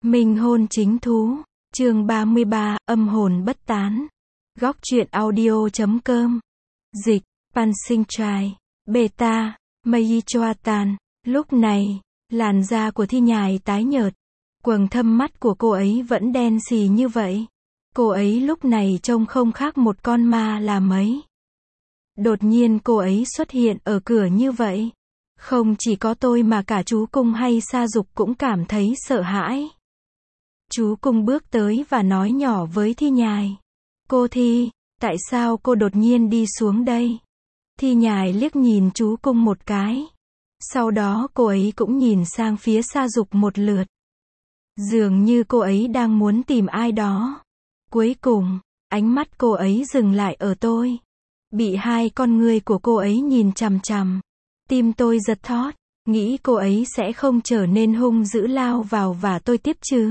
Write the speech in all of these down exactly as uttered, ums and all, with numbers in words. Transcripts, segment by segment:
Minh hôn chính thú, chương ba mươi ba, âm hồn bất tán. Góc truyện audio chấm com. Dịch, Pan Sinh Trai, Beta, Mei Choatan. Lúc này, làn da của Thi Nhài tái nhợt. Quầng thâm mắt của cô ấy vẫn đen xì như vậy. Cô ấy lúc này trông không khác một con ma là mấy. Đột nhiên cô ấy xuất hiện ở cửa như vậy. Không chỉ có tôi mà cả chú Cung hay Sa Dục cũng cảm thấy sợ hãi. Chú Cung bước tới và nói nhỏ với Thi Nhài. Cô Thi, tại sao cô đột nhiên đi xuống đây? Thi Nhài liếc nhìn chú Cung một cái. Sau đó cô ấy cũng nhìn sang phía Sa Dục một lượt. Dường như cô ấy đang muốn tìm ai đó. Cuối cùng, ánh mắt cô ấy dừng lại ở tôi. Bị hai con ngươi của cô ấy nhìn chằm chằm. Tim tôi giật thót, nghĩ cô ấy sẽ không trở nên hung dữ lao vào và tôi tiếp chứ.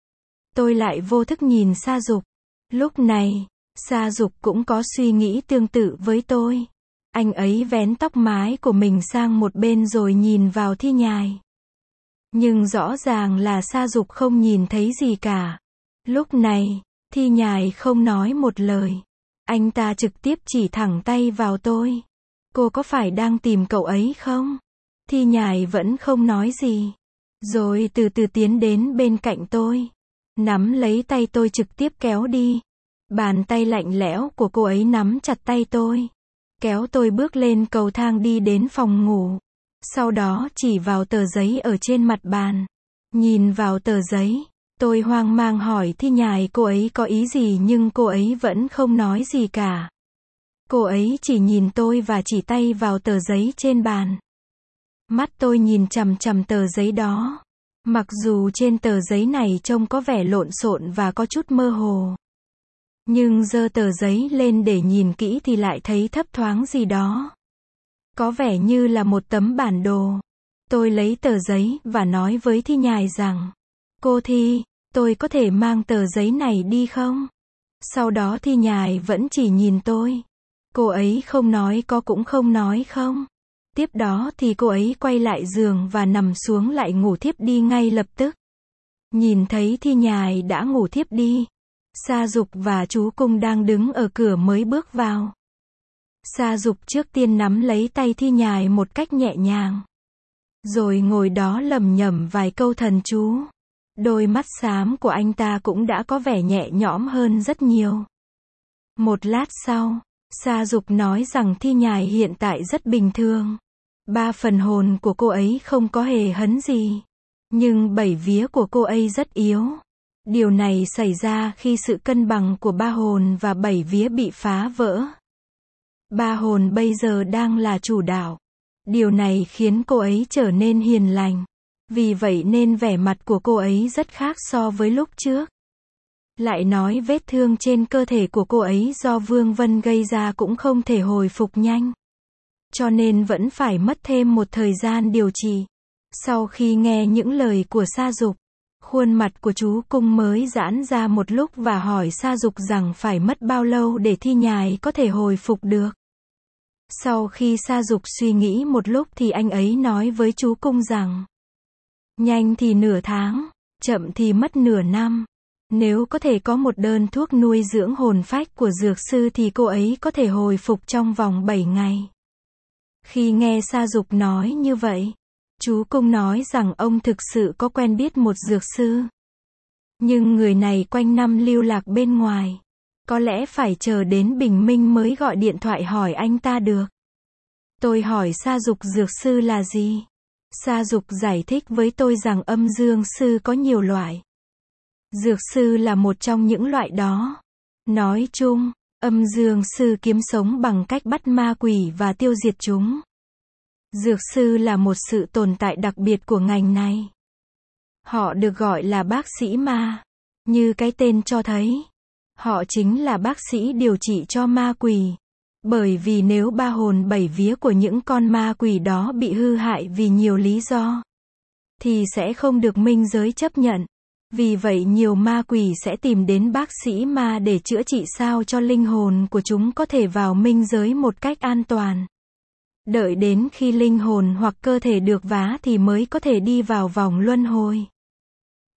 Tôi lại vô thức nhìn Sa Dục. Lúc này, Sa Dục cũng có suy nghĩ tương tự với tôi. Anh ấy vén tóc mái của mình sang một bên rồi nhìn vào Thi Nhài. Nhưng rõ ràng là Sa Dục không nhìn thấy gì cả. Lúc này, Thi Nhài không nói một lời. Anh ta trực tiếp chỉ thẳng tay vào tôi. Cô có phải đang tìm cậu ấy không? Thi Nhài vẫn không nói gì. Rồi từ từ tiến đến bên cạnh tôi. Nắm lấy tay tôi trực tiếp kéo đi. Bàn tay lạnh lẽo của cô ấy nắm chặt tay tôi. Kéo tôi bước lên cầu thang đi đến phòng ngủ. Sau đó chỉ vào tờ giấy ở trên mặt bàn. Nhìn vào tờ giấy, tôi hoang mang hỏi Thi Nhài cô ấy có ý gì nhưng cô ấy vẫn không nói gì cả. Cô ấy chỉ nhìn tôi và chỉ tay vào tờ giấy trên bàn. Mắt tôi nhìn chằm chằm tờ giấy đó. Mặc dù trên tờ giấy này trông có vẻ lộn xộn và có chút mơ hồ. Nhưng giơ tờ giấy lên để nhìn kỹ thì lại thấy thấp thoáng gì đó. Có vẻ như là một tấm bản đồ. Tôi lấy tờ giấy và nói với Thi Nhài rằng, cô Thi, tôi có thể mang tờ giấy này đi không? Sau đó Thi Nhài vẫn chỉ nhìn tôi. Cô ấy không nói có cũng không nói không. Tiếp đó thì cô ấy quay lại giường và nằm xuống lại ngủ thiếp đi ngay lập tức. Nhìn thấy Thi Nhài đã ngủ thiếp đi. Sa Dục và chú Cung đang đứng ở cửa mới bước vào. Sa Dục trước tiên nắm lấy tay Thi Nhài một cách nhẹ nhàng. Rồi ngồi đó lẩm nhẩm vài câu thần chú. Đôi mắt xám của anh ta cũng đã có vẻ nhẹ nhõm hơn rất nhiều. Một lát sau, Sa Dục nói rằng Thi Nhài hiện tại rất bình thường. Ba phần hồn của cô ấy không có hề hấn gì. Nhưng bảy vía của cô ấy rất yếu. Điều này xảy ra khi sự cân bằng của ba hồn và bảy vía bị phá vỡ. Ba hồn bây giờ đang là chủ đạo. Điều này khiến cô ấy trở nên hiền lành. Vì vậy nên vẻ mặt của cô ấy rất khác so với lúc trước. Lại nói vết thương trên cơ thể của cô ấy do Vương Vân gây ra cũng không thể hồi phục nhanh. Cho nên vẫn phải mất thêm một thời gian điều trị. Sau khi nghe những lời của Sa Dục, khuôn mặt của chú Cung mới giãn ra một lúc và hỏi Sa Dục rằng phải mất bao lâu để Thi Nhài có thể hồi phục được. Sau khi Sa Dục suy nghĩ một lúc thì anh ấy nói với chú Cung rằng, nhanh thì nửa tháng, chậm thì mất nửa năm. Nếu có thể có một đơn thuốc nuôi dưỡng hồn phách của dược sư thì cô ấy có thể hồi phục trong vòng bảy ngày. Khi nghe Sa Dục nói như vậy, chú Cung nói rằng ông thực sự có quen biết một dược sư. Nhưng người này quanh năm lưu lạc bên ngoài. Có lẽ phải chờ đến bình minh mới gọi điện thoại hỏi anh ta được. Tôi hỏi Sa Dục dược sư là gì? Sa Dục giải thích với tôi rằng âm dương sư có nhiều loại. Dược sư là một trong những loại đó. Nói chung, âm dương sư kiếm sống bằng cách bắt ma quỷ và tiêu diệt chúng. Dược sư là một sự tồn tại đặc biệt của ngành này. Họ được gọi là bác sĩ ma. Như cái tên cho thấy. Họ chính là bác sĩ điều trị cho ma quỷ. Bởi vì nếu ba hồn bảy vía của những con ma quỷ đó bị hư hại vì nhiều lý do, thì sẽ không được minh giới chấp nhận. Vì vậy nhiều ma quỷ sẽ tìm đến bác sĩ ma để chữa trị sao cho linh hồn của chúng có thể vào minh giới một cách an toàn. Đợi đến khi linh hồn hoặc cơ thể được vá thì mới có thể đi vào vòng luân hồi.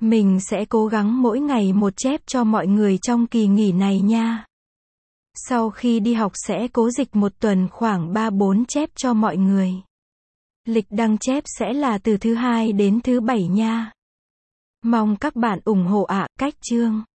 Mình sẽ cố gắng mỗi ngày một chép cho mọi người trong kỳ nghỉ này nha. Sau khi đi học sẽ cố dịch một tuần khoảng ba bốn chép cho mọi người. Lịch đăng chép sẽ là từ thứ hai đến thứ bảy nha. Mong các bạn ủng hộ ạ. Cách chương